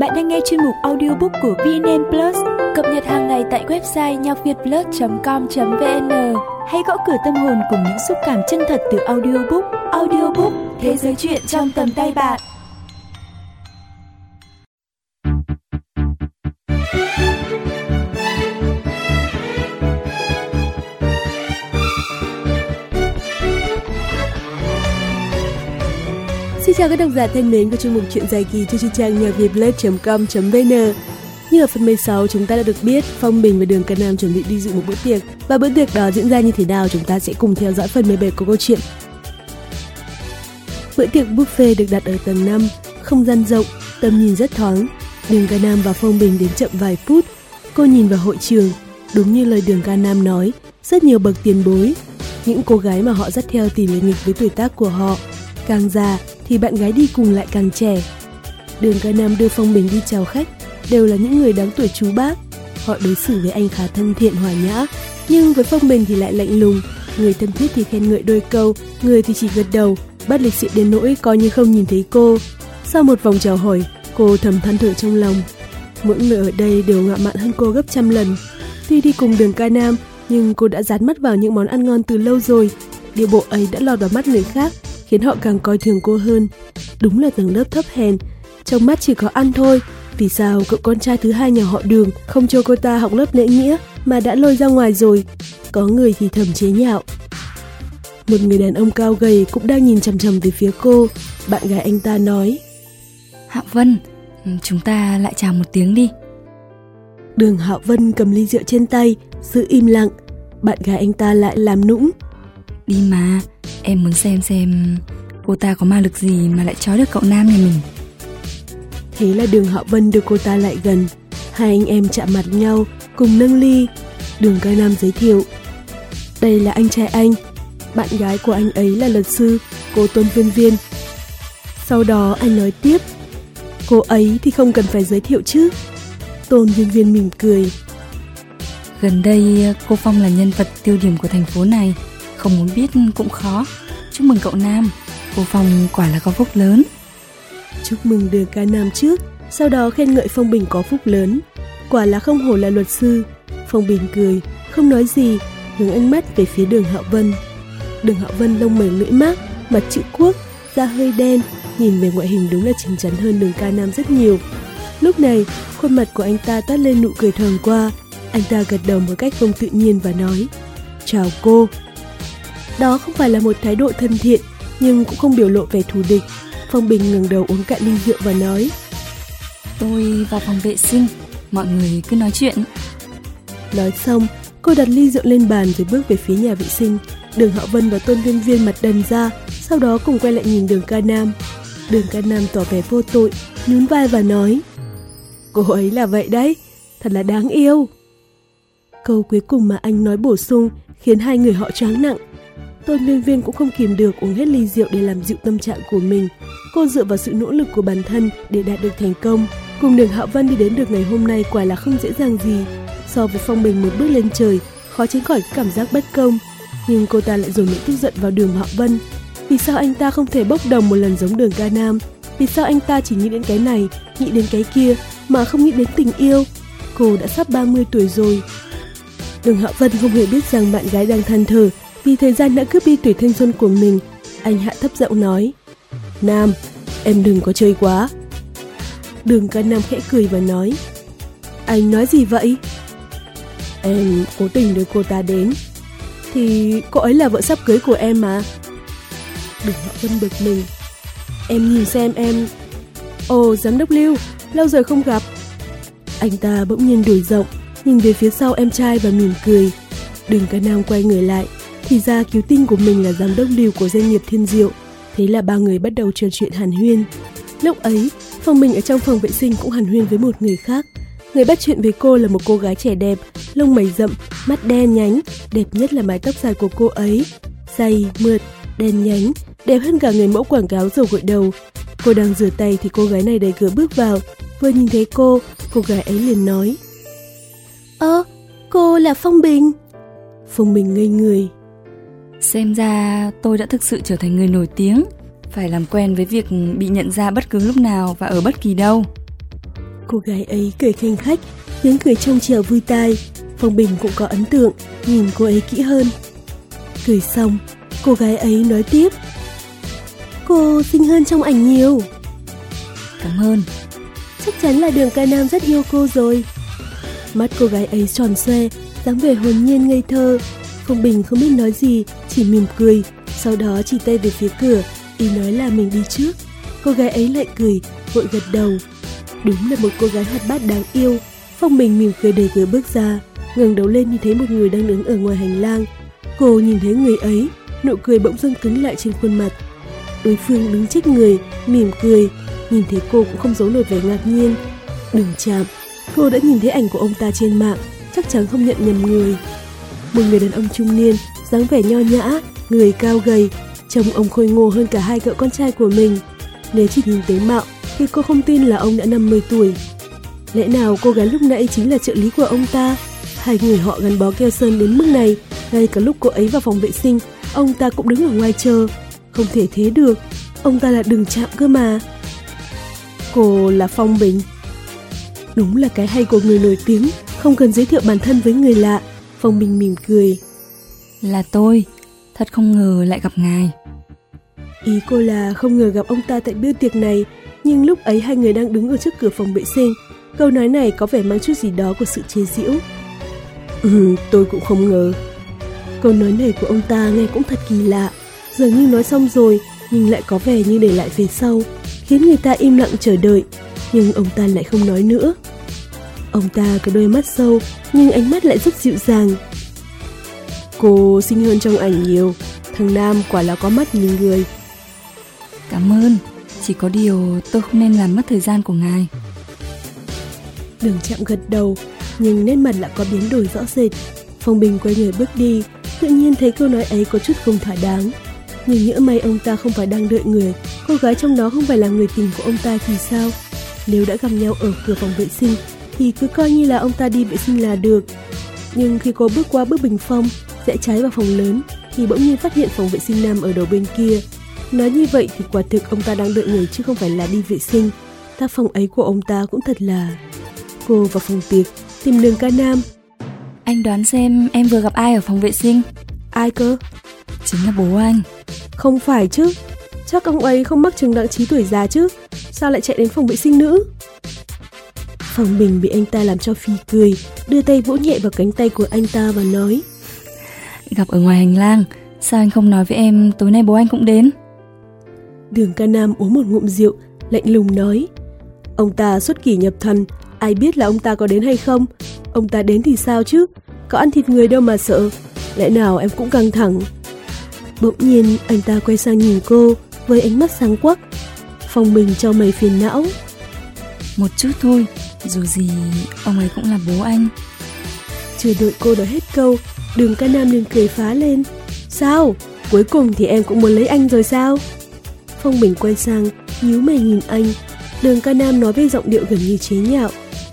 Bạn đang nghe chuyên mục audiobook của VNN Plus, cập nhật hàng ngày tại website nhocvietplus.com.vn. Hãy gõ cửa tâm hồn cùng những xúc cảm chân thật từ audiobook. Audiobook, thế giới truyện trong tầm tay bạn. Xin chào các độc giả thân mến của chuyên mục truyện dài kỳ trên trang nhocvietplus.com.vn. Như ở phần 16 chúng ta đã được biết Phong Bình và Đường Ca Nam chuẩn bị đi dự một bữa tiệc, và bữa tiệc đó diễn ra như thế nào chúng ta sẽ cùng theo dõi phần 17 của câu chuyện. Bữa tiệc buffet được đặt ở tầng 5, không gian rộng, tầm nhìn rất thoáng. Đường Ca Nam và Phong Bình đến chậm vài phút. Cô nhìn vào hội trường, đúng như lời Đường Ca Nam nói, rất nhiều bậc tiền bối. Những cô gái mà họ dắt theo tỷ lệ nghịch với tuổi tác của họ, càng già thì bạn gái đi cùng lại càng trẻ. Đường Ca Nam đưa Phong Bình đi chào khách, đều là những người đáng tuổi chú bác. Họ đối xử với anh khá thân thiện hòa nhã, nhưng với Phong Bình thì lại lạnh lùng. Người thân thiết thì khen ngợi đôi câu, người thì chỉ gật đầu, bắt lịch sự đến nỗi coi như không nhìn thấy cô. Sau một vòng chào hỏi, cô thầm than thở trong lòng. Mỗi người ở đây đều ngạo mạn hơn cô gấp trăm lần. Tuy đi cùng Đường Ca Nam, nhưng cô đã dán mắt vào những món ăn ngon từ lâu rồi. Điều bộ ấy đã lọt vào mắt người khác, khiến họ càng coi thường cô hơn. Đúng là tầng lớp thấp hèn, trong mắt chỉ có ăn thôi. Vì sao cậu con trai thứ hai nhà họ Đường không cho cô ta học lớp lễ nghĩa mà đã lôi ra ngoài rồi? Có người thì thầm chế nhạo. Một người đàn ông cao gầy cũng đang nhìn chằm chằm về phía cô. Bạn gái anh ta nói: Hạo Vân, chúng ta lại chào một tiếng đi. Đường Hạo Vân cầm ly rượu trên tay, giữ im lặng. Bạn gái anh ta lại làm nũng: Đi mà, em muốn xem cô ta có ma lực gì mà lại trói được cậu Nam nhà mình. Thế là Đường Hạo Vân đưa cô ta lại gần. Hai anh em chạm mặt nhau, cùng nâng ly. Đường Ca Nam giới thiệu: Đây là anh trai anh. Bạn gái của anh ấy là luật sư, cô Tôn Viên Viên. Sau đó anh nói tiếp: Cô ấy thì không cần phải giới thiệu chứ. Tôn Viên Viên mỉm cười: Gần đây cô Phong là nhân vật tiêu điểm của thành phố này, không muốn biết cũng khó. Chúc mừng cậu Nam, cô Phong quả là có phúc lớn. Chúc mừng Đường Ca Nam trước, sau đó khen ngợi Phong Bình có phúc lớn. Quả là không hổ là luật sư. Phong Bình cười, không nói gì, hướng ánh mắt về phía Đường Hạo Vân. Đường Hạo Vân lông mày lưỡi mác, mặt chữ quốc, da hơi đen, nhìn về ngoại hình đúng là chín chắn hơn Đường Ca Nam rất nhiều. Lúc này, khuôn mặt của anh ta toát lên nụ cười thoáng qua. Anh ta gật đầu một cách không tự nhiên và nói: Chào cô. Đó không phải là một thái độ thân thiện, nhưng cũng không biểu lộ vẻ thù địch. Phong Bình ngẩng đầu uống cạn ly rượu và nói: Tôi vào phòng vệ sinh, mọi người cứ nói chuyện. Nói xong, cô đặt ly rượu lên bàn rồi bước về phía nhà vệ sinh. Đường Hạo Vân và Tôn Viên Viên mặt đần ra, sau đó cùng quay lại nhìn Đường Ca Nam. Đường Ca Nam tỏ vẻ vô tội, nhún vai và nói: Cô ấy là vậy đấy, thật là đáng yêu. Câu cuối cùng mà anh nói bổ sung khiến hai người họ choáng nặng. Tôn Viên Viên cũng không kìm được uống hết ly rượu để làm dịu tâm trạng của mình. Cô dựa vào sự nỗ lực của bản thân để đạt được thành công. Cùng Đường Hạo Vân đi đến được ngày hôm nay quả là không dễ dàng gì. So với Phong Bình một bước lên trời, khó tránh khỏi cảm giác bất công. Nhưng cô ta lại dồn nỗi tức giận vào Đường Hạo Vân. Vì sao anh ta không thể bốc đồng một lần giống Đường Ca Nam? Vì sao anh ta chỉ nghĩ đến cái này, nghĩ đến cái kia mà không nghĩ đến tình yêu? Cô đã sắp 30 tuổi rồi. Đường Hạo Vân không hề biết rằng bạn gái đang than thở vì thời gian đã cướp đi tuổi thanh xuân của mình. Anh hạ thấp giọng nói: Nam, em đừng có chơi quá. Đường Ca Nam khẽ cười và nói: Anh nói gì vậy? Em cố tình đưa cô ta đến. Thì cô ấy là vợ sắp cưới của em mà. Đường Hạo Vân bực mình: Em nhìn xem em. Ồ, giám đốc Lưu, lâu rồi không gặp. Anh ta bỗng nhiên đổi giọng, nhìn về phía sau em trai và mỉm cười. Đường Ca Nam quay người lại, thì ra cứu tinh của mình là giám đốc Lưu của doanh nghiệp Thiên Diệu. Thế là ba người bắt đầu trò chuyện hàn huyên. Lúc ấy, Phong Bình ở trong phòng vệ sinh cũng hàn huyên với một người khác. Người bắt chuyện với cô là một cô gái trẻ đẹp, lông mày rậm, mắt đen nhánh, đẹp nhất là mái tóc dài của cô ấy, dày, mượt, đen nhánh, đẹp hơn cả người mẫu quảng cáo dầu gội đầu. Cô đang rửa tay thì cô gái này đẩy cửa bước vào. Vừa nhìn thấy cô gái ấy liền nói: Cô là Phong Bình. Phong Bình ngây người. Xem ra tôi đã thực sự trở thành người nổi tiếng, phải làm quen với việc bị nhận ra bất cứ lúc nào và ở bất kỳ đâu. Cô gái ấy cười khanh khách, tiếng cười trong trẻo vui tai. Phong Bình cũng có ấn tượng, nhìn cô ấy kỹ hơn. Cười xong, cô gái ấy nói tiếp: Cô xinh hơn trong ảnh nhiều. Cảm ơn. Chắc chắn là Đường Ca Nam rất yêu cô rồi. Mắt cô gái ấy tròn xoe, dáng vẻ hồn nhiên ngây thơ. Phong Bình không biết nói gì, chỉ mỉm cười, sau đó chỉ tay về phía cửa, ý nói là mình đi trước. Cô gái ấy lại cười, vội gật đầu. Đúng là một cô gái hoạt bát đáng yêu. Phong Bình mỉm cười đẩy cửa bước ra, ngẩng đầu lên nhìn thấy một người đang đứng ở ngoài hành lang. Cô nhìn thấy người ấy, nụ cười bỗng dưng cứng lại trên khuôn mặt. Đối phương đứng trước người, mỉm cười, nhìn thấy cô cũng không giấu nổi vẻ ngạc nhiên. Đừng chạm, cô đã nhìn thấy ảnh của ông ta trên mạng, chắc chắn không nhận nhầm người. Một người đàn ông trung niên, dáng vẻ nho nhã, người cao gầy, trông ông khôi ngô hơn cả hai cậu con trai của mình. Nếu chỉ nhìn tướng mạo thì cô không tin là ông đã 50 tuổi. Lẽ nào cô gái lúc nãy chính là trợ lý của ông ta? Hai người họ gắn bó keo sơn đến mức này, ngay cả lúc cô ấy vào phòng vệ sinh, ông ta cũng đứng ở ngoài chờ. Không thể thế được, ông ta là Đừng Chạm cơ mà. Cô là Phong Bình. Đúng là cái hay của người nổi tiếng, không cần giới thiệu bản thân với người lạ. Phong Bình mỉm cười. Là tôi, thật không ngờ lại gặp ngài. Ý cô là không ngờ gặp ông ta tại bữa tiệc này, nhưng lúc ấy hai người đang đứng ở trước cửa phòng vệ sinh. Câu nói này có vẻ mang chút gì đó của sự chế giễu. Tôi cũng không ngờ. Câu nói này của ông ta nghe cũng thật kỳ lạ, dường như nói xong rồi nhưng lại có vẻ như để lại phía sau, khiến người ta im lặng chờ đợi. Nhưng ông ta lại không nói nữa. Ông ta có đôi mắt sâu, nhưng ánh mắt lại rất dịu dàng. Cô xinh hơn trong ảnh nhiều, thằng Nam quả là có mắt nhìn người. Cảm ơn, chỉ có điều tôi không nên làm mất thời gian của ngài. Đường Chạm gật đầu, nhưng nét mặt lại có biến đổi rõ rệt. Phong Bình quay người bước đi, tự nhiên thấy câu nói ấy có chút không thỏa đáng. Nhưng nhỡ may ông ta không phải đang đợi người, cô gái trong đó không phải là người tình của ông ta thì sao? Nếu đã gặp nhau ở cửa phòng vệ sinh thì cứ coi như là ông ta đi vệ sinh là được. Nhưng khi cô bước qua bức bình phong, rẽ trái vào phòng lớn thì bỗng nhiên phát hiện phòng vệ sinh nam ở đầu bên kia. Nói như vậy thì quả thực ông ta đang đợi người chứ không phải là đi vệ sinh. Tác phong ấy của ông ta cũng thật là... Cô vào phòng tiệc tìm Đường Ca Nam. Anh đoán xem em vừa gặp ai ở phòng vệ sinh? Ai cơ? Chính là bố anh. Không phải chứ, chắc ông ấy không mắc chứng đặng trí tuổi già chứ, sao lại chạy đến phòng vệ sinh nữ? Phong Bình bị anh ta làm cho phì cười, đưa tay vỗ nhẹ vào cánh tay của anh ta và nói: Gặp ở ngoài hành lang, sao anh không nói với em tối nay bố anh cũng đến? Đường Ca Nam uống một ngụm rượu, lạnh lùng nói: Ông ta xuất kỷ nhập thần, ai biết là ông ta có đến hay không? Ông ta đến thì sao chứ, có ăn thịt người đâu mà sợ, lẽ nào em cũng căng thẳng? Bỗng nhiên anh ta quay sang nhìn cô với ánh mắt sáng quắc. Phong Bình chau mày phiền não: Một chút thôi, dù gì ông ấy cũng là bố anh. Chưa đợi cô nói hết câu, Đường Ca Nam liền cười phá lên: Sao? Cuối cùng thì em cũng muốn lấy anh rồi sao? Phong Bình quay sang, nhíu mày nhìn anh. Đường Ca Nam nói với giọng điệu gần như chế nhạo: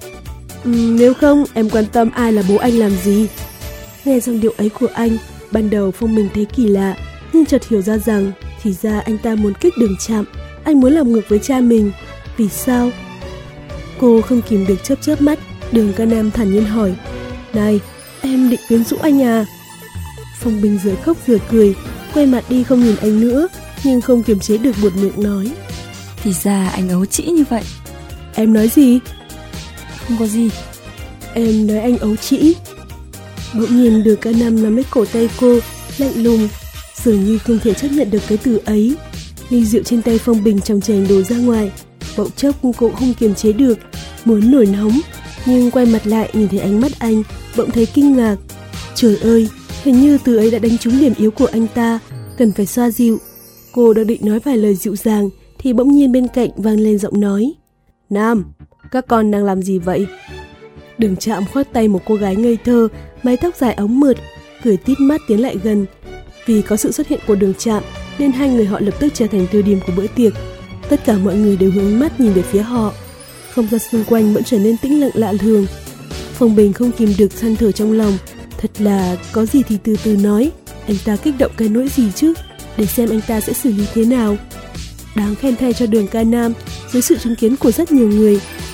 Nếu không em quan tâm ai là bố anh làm gì? Nghe giọng điệu ấy của anh, ban đầu Phong Bình thấy kỳ lạ, nhưng chợt hiểu ra rằng thì ra anh ta muốn kích Đường Chạm, anh muốn làm ngược với cha mình. Vì sao? Cô không kìm được chớp chớp mắt. Đường Ca Nam thản nhiên hỏi: Này, em định quyến rũ anh à? Phong Bình vừa khóc vừa cười, quay mặt đi không nhìn anh nữa, nhưng không kiềm chế được buột miệng nói: Thì ra anh ấu trĩ như vậy. Em nói gì? Không có gì. Em nói anh ấu trĩ. Bỗng nhiên Đường Ca Nam nắm lấy cổ tay cô, lạnh lùng, dường như không thể chấp nhận được cái từ ấy. Ly rượu trên tay Phong Bình trong chành đổ ra ngoài. Bỗng chốc cô cũng không kiềm chế được, muốn nổi nóng, nhưng quay mặt lại nhìn thấy ánh mắt anh, bỗng thấy kinh ngạc. Trời ơi, hình như từ ấy đã đánh trúng điểm yếu của anh ta, cần phải xoa dịu. Cô đang định nói vài lời dịu dàng thì bỗng nhiên bên cạnh vang lên giọng nói: Nam, các con đang làm gì vậy? Đường Chạm khoác tay một cô gái ngây thơ, mái tóc dài óng mượt, cười tít mắt tiến lại gần. Vì có sự xuất hiện của Đường Chạm nên hai người họ lập tức trở thành tiêu điểm của bữa tiệc. Tất cả mọi người đều hướng mắt nhìn về phía họ. Không gian xung quanh bỗng trở nên tĩnh lặng lạ thường. Phong Bình không kìm được than thở trong lòng. Thật là có gì thì từ từ nói, anh ta kích động cái nỗi gì chứ, để xem anh ta sẽ xử lý thế nào. Đáng khen thay cho Đường Ca Nam, dưới sự chứng kiến của rất nhiều người,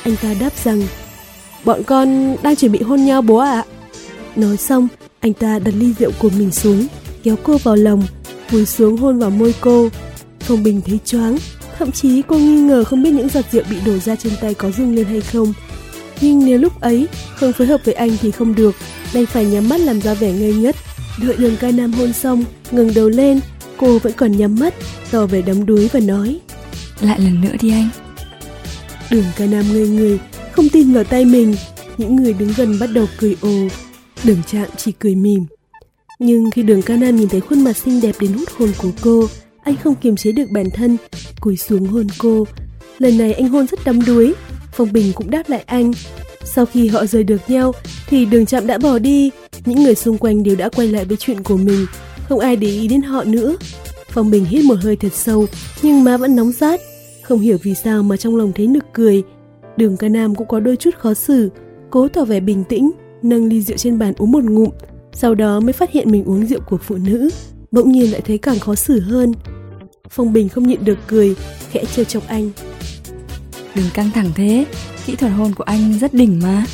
Anh ta đáp rằng: "Bọn con đang chuẩn bị hôn nhau bố ạ." Nói xong, anh ta đặt ly rượu của mình xuống, kéo cô vào lòng, cúi xuống hôn vào môi cô. Phong Bình thấy choáng, thậm chí cô nghi ngờ không biết những giọt rượu bị đổ ra trên tay có dâng lên hay không. Nhưng nếu lúc ấy không phối hợp với anh thì không được, đành phải nhắm mắt làm ra vẻ ngây ngất. Đợi Đường Ca Nam hôn xong, ngẩng đầu lên, cô vẫn còn nhắm mắt, tỏ vẻ đắm đuối và nói: "Lại lần nữa đi anh." Đường Ca Nam ngây người, không tin vào tay mình. Những người đứng gần bắt đầu cười ồ. Đường Trạm chỉ cười mỉm. Nhưng khi Đường Ca Nam nhìn thấy khuôn mặt xinh đẹp đến hút hồn của cô, anh không kiềm chế được bản thân, cúi xuống hôn cô. Lần này anh hôn rất đắm đuối. Phong Bình cũng đáp lại anh. Sau khi họ rời được nhau thì Đường Trạm đã bỏ đi. Những người xung quanh đều đã quay lại với chuyện của mình, không ai để ý đến họ nữa. Phong Bình hít một hơi thật sâu, nhưng má vẫn nóng rát. Không hiểu vì sao mà trong lòng thấy nực cười. Đường Ca Nam cũng có đôi chút khó xử, cố tỏ vẻ bình tĩnh, nâng ly rượu trên bàn uống một ngụm, sau đó mới phát hiện mình uống rượu của phụ nữ, bỗng nhiên lại thấy càng khó xử hơn. Phong Bình không nhịn được cười, khẽ trêu chọc anh: "Đừng căng thẳng thế, kỹ thuật hôn của anh rất đỉnh mà."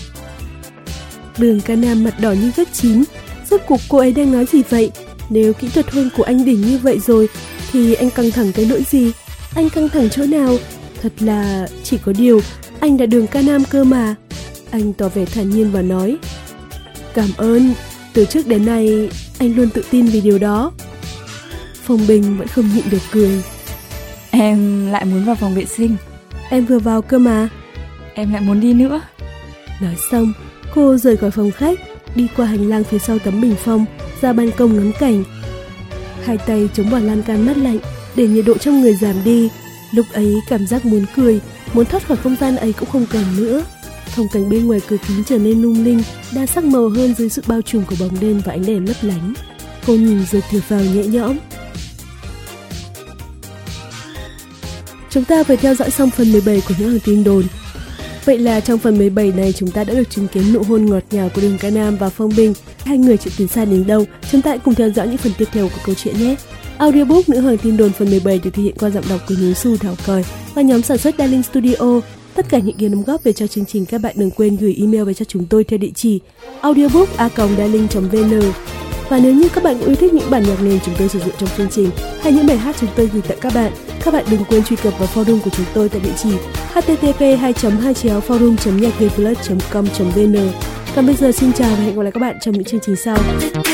Đường Ca Nam mặt đỏ như vết chín. Rốt cuộc cô ấy đang nói gì vậy? Nếu kỹ thuật hôn của anh đỉnh như vậy rồi thì anh căng thẳng cái nỗi gì? Anh căng thẳng chỗ nào? Thật là chỉ có điều anh là Đường Ca Nam cơ mà. Anh tỏ vẻ thản nhiên và nói: "Cảm ơn, từ trước đến nay anh luôn tự tin về điều đó." Phong Bình vẫn không nhịn được cười: "Em lại muốn vào phòng vệ sinh." "Em vừa vào cơ mà." "Em lại muốn đi nữa." Nói xong, cô rời khỏi phòng khách, đi qua hành lang phía sau tấm bình phong, ra ban công ngắm cảnh. Hai tay chống vào lan can mát lạnh để nhiệt độ trong người giảm đi. Lúc ấy cảm giác muốn cười, muốn thoát khỏi không gian ấy cũng không còn nữa. Phong cảnh bên ngoài cửa kính trở nên lung linh, đa sắc màu hơn dưới sự bao trùm của bóng đêm và ánh đèn lấp lánh. Cô nhìn rồi thở phào nhẹ nhõm. Chúng ta vừa theo dõi xong phần 17 của Những Hàng Tin Đồn. Vậy là trong phần 17 này chúng ta đã được chứng kiến nụ hôn ngọt ngào của Đường Ca Nam và Phong Bình. Hai người chuyện tiến xa đến đâu? Chúng ta hãy cùng theo dõi những phần tiếp theo của câu chuyện nhé. Audiobook Nữ Hoàng Tin Đồn phần 17 được thể hiện qua giọng đọc của Nhú Su, Thảo Còi và nhóm sản xuất Darling Studio. Tất cả những ý đóng góp về cho chương trình các bạn đừng quên gửi email về cho chúng tôi theo địa chỉ audiobook@darling.vn. Và nếu như các bạn cũng yêu thích những bản nhạc nền chúng tôi sử dụng trong chương trình hay những bài hát chúng tôi gửi tặng các bạn đừng quên truy cập vào forum của chúng tôi tại địa chỉ http://forum.nhacvietplus.com.vn. Còn bây giờ xin chào và hẹn gặp lại các bạn trong những chương trình sau.